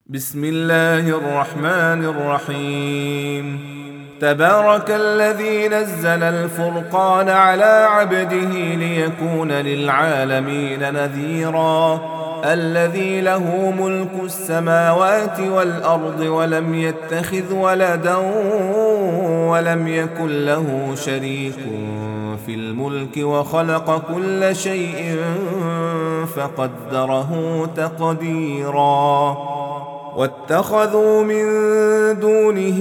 بسم الله الرحمن الرحيم. تبارك الذي نزل الفرقان على عبده ليكون للعالمين نذيرا. الذي له ملك السماوات والأرض ولم يتخذ ولدا ولم يكن له شريك في الملك وخلق كل شيء فقدره تقديرا. واتخذوا من دونه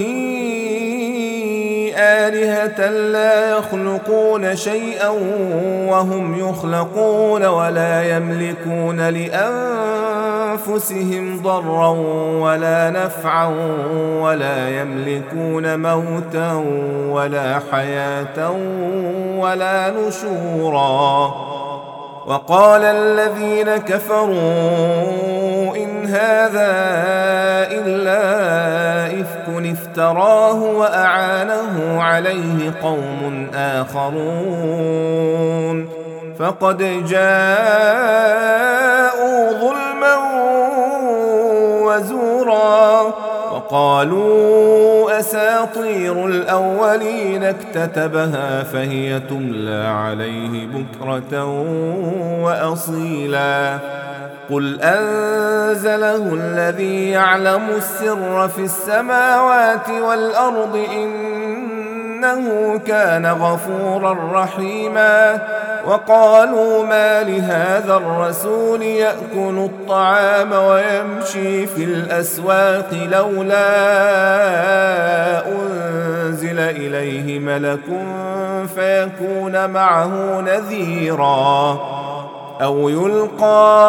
آلهة لا يخلقون شيئا وهم يخلقون ولا يملكون لأنفسهم ضرا ولا نفعا ولا يملكون موتا ولا حياة ولا نشورا. وقال الذين كفروا إن هذا إلا إفك افتراه وأعانه عليه قوم آخرون فقد جاءوا ظلما وزورا. وقالوا أساطير الأولين اكتتبها فهي تملى عليه بكرة وأصيلا. قل أنزله الذي يعلم السر في السماوات والأرض إنه كان غفورا رحيما. وقالوا ما لهذا الرسول يأكل الطعام ويمشي في الأسواق لولا أنزل إليه ملك فيكون معه نذيرا أو يلقى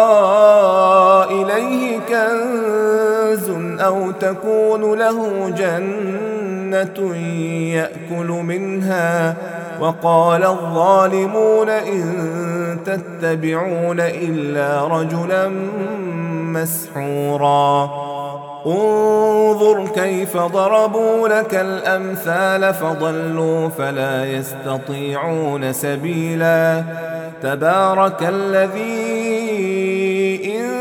إليه كنز أو تكون له جنة يأكل منها. وقال الظالمون إن تتبعون إلا رجلا مسحورا. انظر كيف ضربوا لك الأمثال فضلوا فلا يستطيعون سبيلا. تبارك الذي إن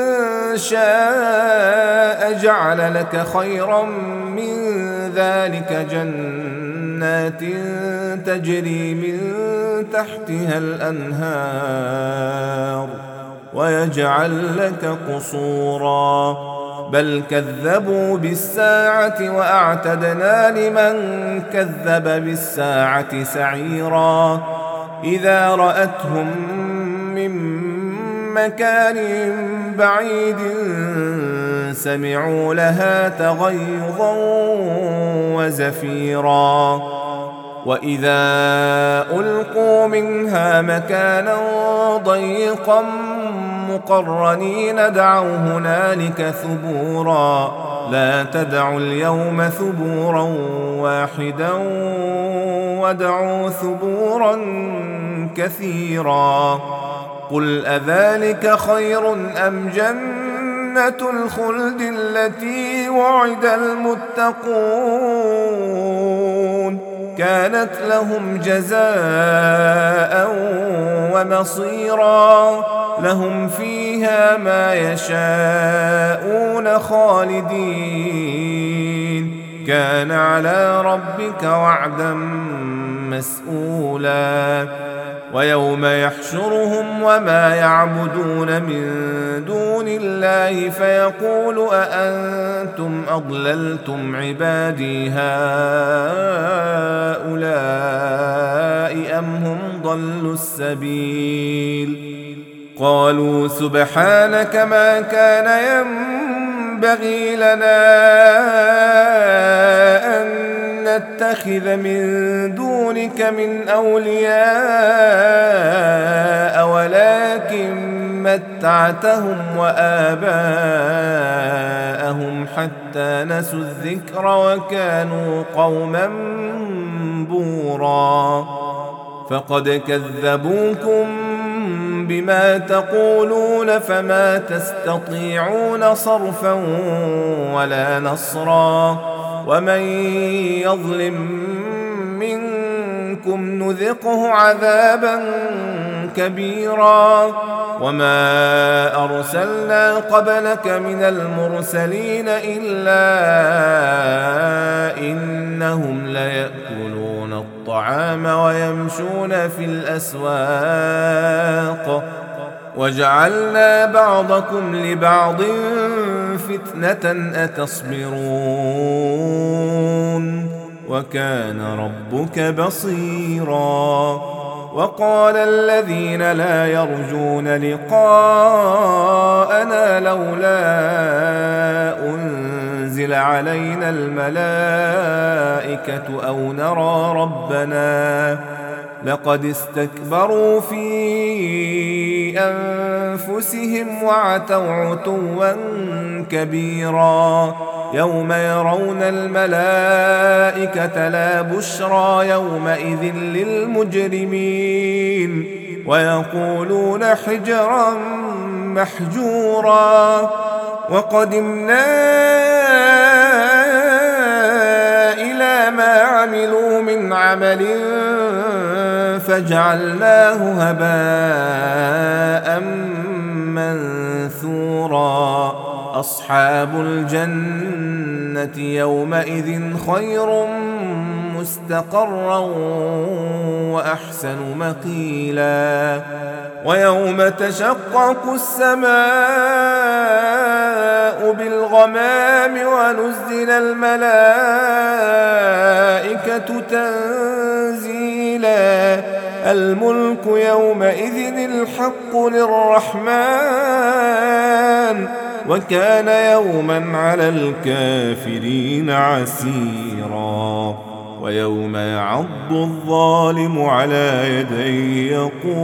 شاء جعل لك خيرا من ذلك جنات تجري من تحتها الأنهار ويجعل لك قصورا. بل كذبوا بالساعة وأعتدنا لمن كذب بالساعة سعيرا. إذا رأتهم من مكان بعيد سمعوا لها تغيظا وزفيرا. وإذا ألقوا منها مكانا ضيقا مقرنين دعوا هنالك ثبورا. لا تدعوا اليوم ثبورا واحدا ودعوا ثبورا كثيرا. قل أذلك خير أم جنة الخلد التي وعد المتقون كانت لهم جزاء ومصيرا. لهم فيها ما يشاءون خالدين كان على ربك وعدا مسئولا. ويوم يحشرهم وما يعبدون من دون الله فيقول أأنتم أضللتم عبادي هؤلاء أم هم ضلوا السبيل. قالوا سبحانك ما كان ينبغي لنا أن نتخذ من دونك من أولياء ولكن متعتهم وآباءهم حتى نسوا الذكر وكانوا قوما بورا. فقد كذبوكم بما تقولون فما تستطيعون صرفا ولا نصرا. ومن يظلم منكم نذقه عذابا كبيرا. وما أرسلنا قبلك من المرسلين إلا إنهم ليأكلون الطعام ويمشون في الأسواق وجعلنا بعضكم لبعض فتنة أتصبرون وكان ربك بصيرا. وقال الذين لا يرجون لقاءنا لولا أنزل علينا الملائكة أو نرى ربنا لقد استكبروا في أنفسهم وعتوا عتوا كبيرا. يوم يرون الملائكة لا بشرى يومئذ للمجرمين ويقولون حجرا محجورا. وقدمنا إلى ما عملوا من عمل فجعلناه هباء منثورا. أصحاب الجنة يومئذ خير مستقرا وأحسن مقيلا. ويوم تشقق السماء بالغمام ونزل الملائكة تنزيلا. الملك يومئذ الحق للرحمن وكان يوما على الكافرين عسيرا. ويوم يعض الظالم على يديه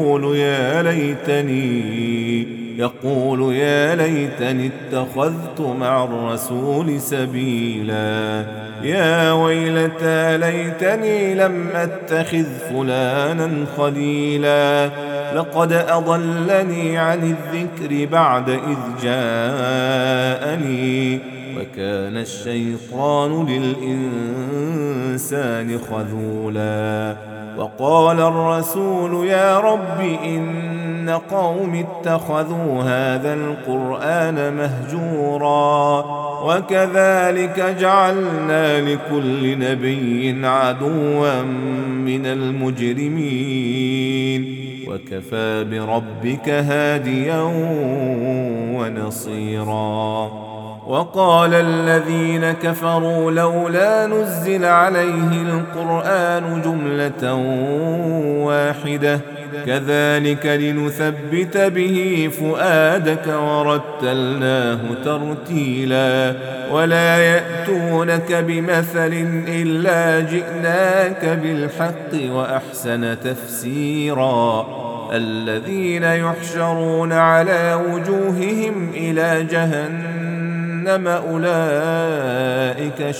يقول يا ليتني اتخذت مع الرسول سبيلا. يا ويلتى ليتني لم أتخذ فلانا خليلا لقد أضلني عن الذكر بعد إذ جاءني وكان الشيطان للإنسان خذولا. وقال الرسول يا رب إن قوم اتخذوا هذا القرآن مهجورا وكذلك جعلنا لكل نبي عدوا من المجرمين وكفى بربك هاديا ونصيرا. وقال الذين كفروا لولا نزل عليه القرآن جملة واحدة كذلك لنثبت به فؤادك ورتلناه ترتيلا. ولا يأتونك بمثل إلا جئناك بالحق وأحسن تفسيرا. الذين يحشرون على وجوههم إلى جهنم أولئك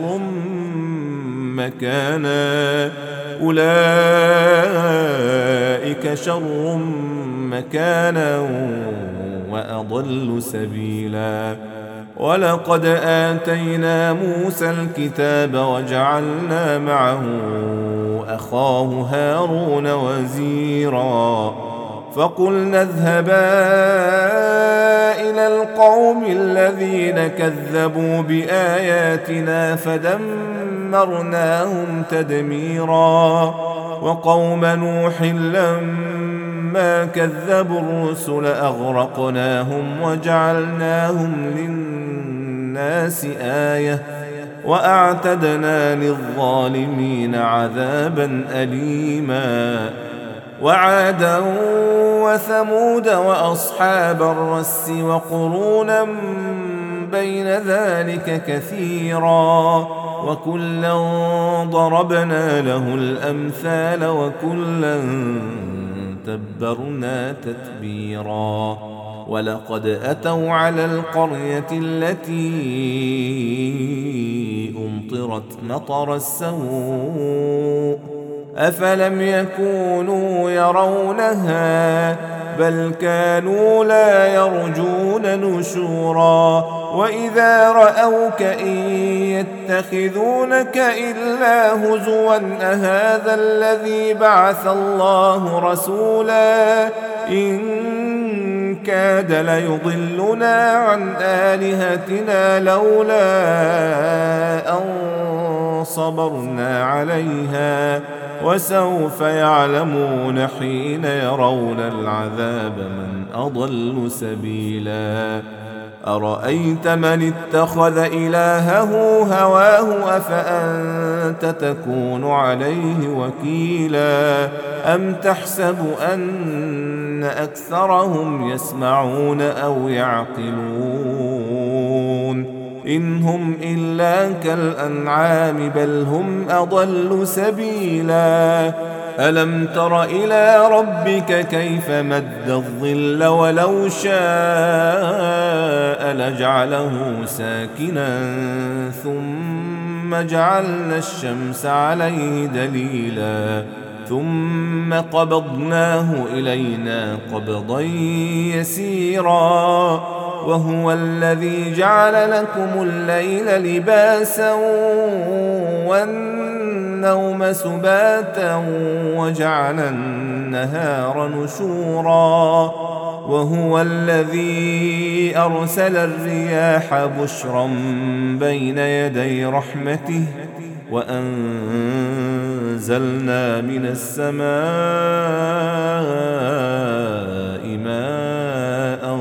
شر مكانا وأضل سبيلا. ولقد آتينا موسى الكتاب وجعلنا معه أخاه هارون وزيرا. فقلنا اذهبا إلى القوم الذين كذبوا بآياتنا فدمرناهم تدميرا. وقوم نوح لما كذبوا الرسل أغرقناهم وجعلناهم للناس آية وأعتدنا للظالمين عذابا أليما. وعادا وثمود وأصحاب الرس وقرونا بين ذلك كثيرا وكلا ضربنا له الأمثال وكلا تبرنا تتبيرا. ولقد أتوا على القرية التي أمطرت مطر السوء أفلم يكونوا يرونها بل كانوا لا يرجون نشورا. وإذا رأوك إن يتخذونك إلا هزوا أهذا الذي بعث الله رسولا إن كاد ليضلنا عن آلهتنا لولا أن صبرنا عليها وسوف يعلمون حين يرون العذاب من أضل سبيلا أرأيت من اتخذ إلهه هواه أفأنت تكون عليه وكيلا أم تحسب أن أكثرهم يسمعون أو يعقلون إن هم إلا كالأنعام بل هم أضل سبيلا ألم تر إلى ربك كيف مد الظل ولو شاء لجعله ساكنا ثم جعلنا الشمس عليه دليلا ثم قبضناه إلينا قبضا يسيرا وهو الذي جعل لكم الليل لباسا والنوم سباتا وجعل النهار نشورا وهو الذي أرسل الرياح بشرا بين يدي رحمته وأنزلنا من السماء ماء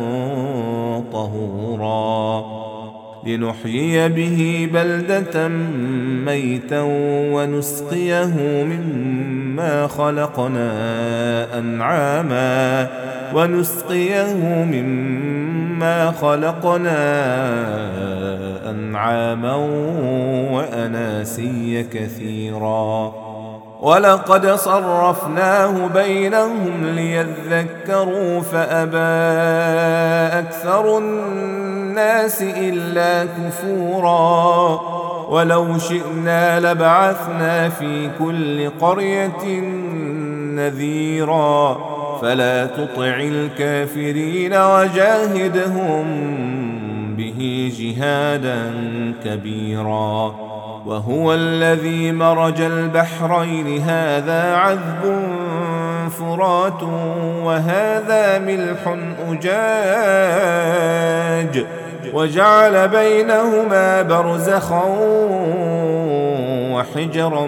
طهورا لنحيي به بلدة ميتا ونسقيه مما خلقنا أنعاما وأناسيا كثيرا ولقد صرفناه بينهم ليذكروا فأبى أكثر الناس إلا كفورا ولو شئنا لبعثنا في كل قرية نذيرا فلا تطع الكافرين وجاهدهم به جهادا كبيرا وهو الذي مرج البحرين هذا عذب فرات وهذا ملح أجاج وجعل بينهما برزخا وحجرا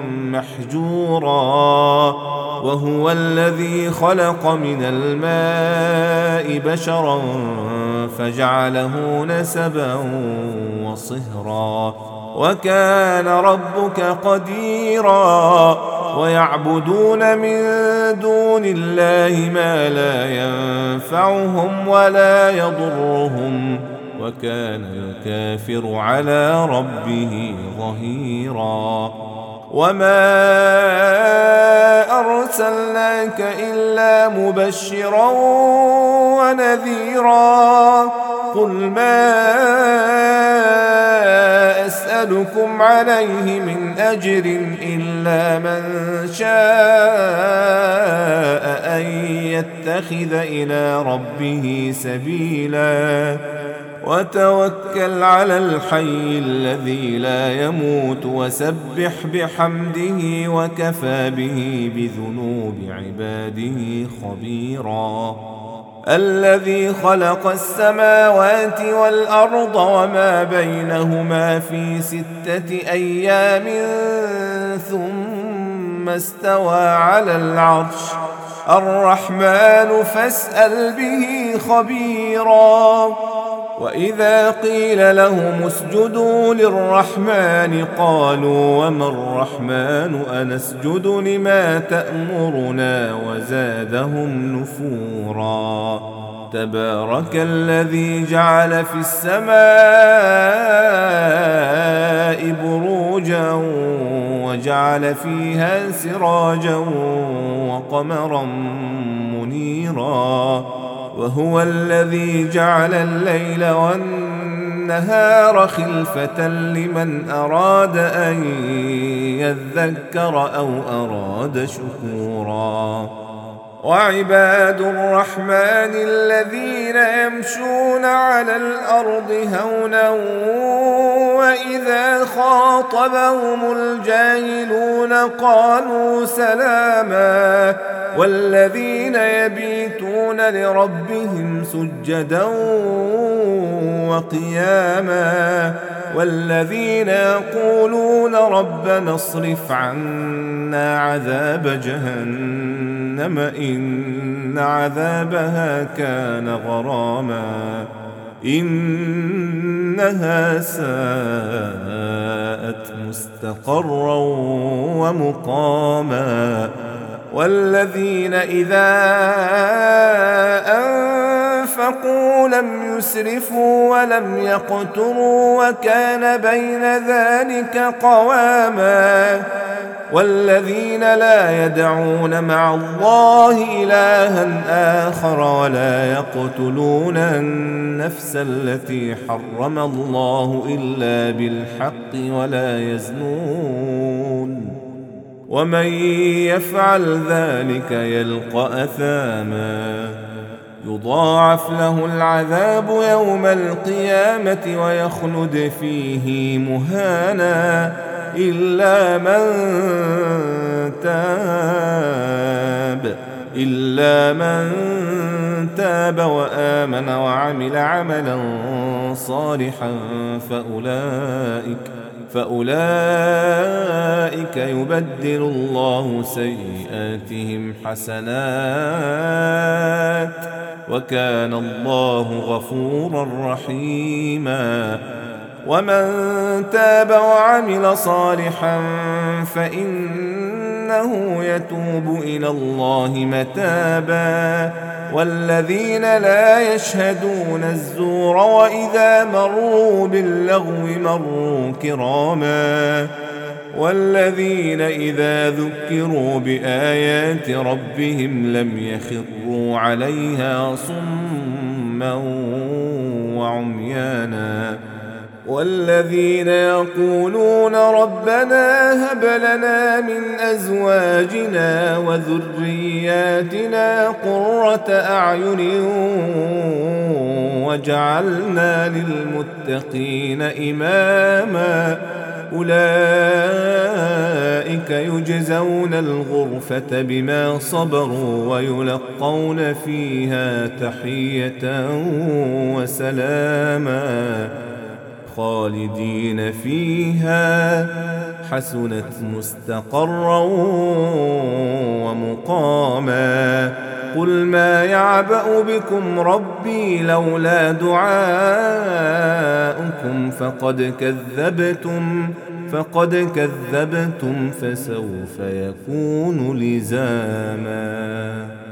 محجورا وهو الذي خلق من الماء بشرا فجعله نسبا وصهرا وكان ربك قديرا ويعبدون من دون الله ما لا ينفعهم ولا يضرهم وكان الكافر على ربه ظهيرا وما أرسلناك إلا مبشرا ونذيرا قل ما أسألكم عليه من أجر إلا من شاء أن يتخذ إلى ربه سبيلا وتوكل على الحي الذي لا يموت وسبح بحمده وكفى به بذنوب عباده خبيرا الذي خلق السماوات والأرض وما بينهما في 6 أيام ثم استوى على العرش الرحمن فاسأل به خبيرا وإذا قيل لهم اسجدوا للرحمن قالوا وما الرحمن أنسجد لما تأمرنا وزادهم نفورا تبارك الذي جعل في السماء بروجا وجعل فيها سراجا وقمرا منيرا وهو الذي جعل الليل والنهار خلفة لمن أراد أن يذكر أو أراد شكورا وعباد الرحمن الذين يمشون على الأرض هونا وإذا وإذا خاطبهم الجاهلون قالوا سلاما والذين يبيتون لربهم سجدا وقياما والذين يقولون ربنا اصرف عنا عذاب جهنم إن عذابها كان غراما إنها ساءت مستقرا ومقاما والذين إذا أنفقوا لم يسرفوا ولم يقتروا وكان بين ذلك قواما والذين لا يدعون مع الله إلها آخر ولا يقتلون النفس التي حرم الله إلا بالحق ولا يزنون ومن يفعل ذلك يلقى أثاما يضاعف له العذاب يوم القيامة ويخلد فيه مهانا إلا من تاب وآمن وعمل عملا صالحا فأولئك يبدل الله سيئاتهم حسنات وكان الله غفورا رحيما ومن تاب وعمل صالحا فإنه يتوب إلى الله متابا والذين لا يشهدون الزور وإذا مروا باللغو مروا كراما والذين إذا ذكروا بآيات ربهم لم يخروا عليها صما وعميانا والذين يقولون ربنا هب لنا من أزواجنا وذرياتنا قرة أعين وجعلنا للمتقين إماما أولئك يجزون الغرفة بما صبروا ويلقون فيها تحية وسلاما خالدين فيها حسنت مستقرا ومقاما قل ما يعبأ بكم ربي لولا دعاؤكم فقد كذبتم فسوف يكون لزاما.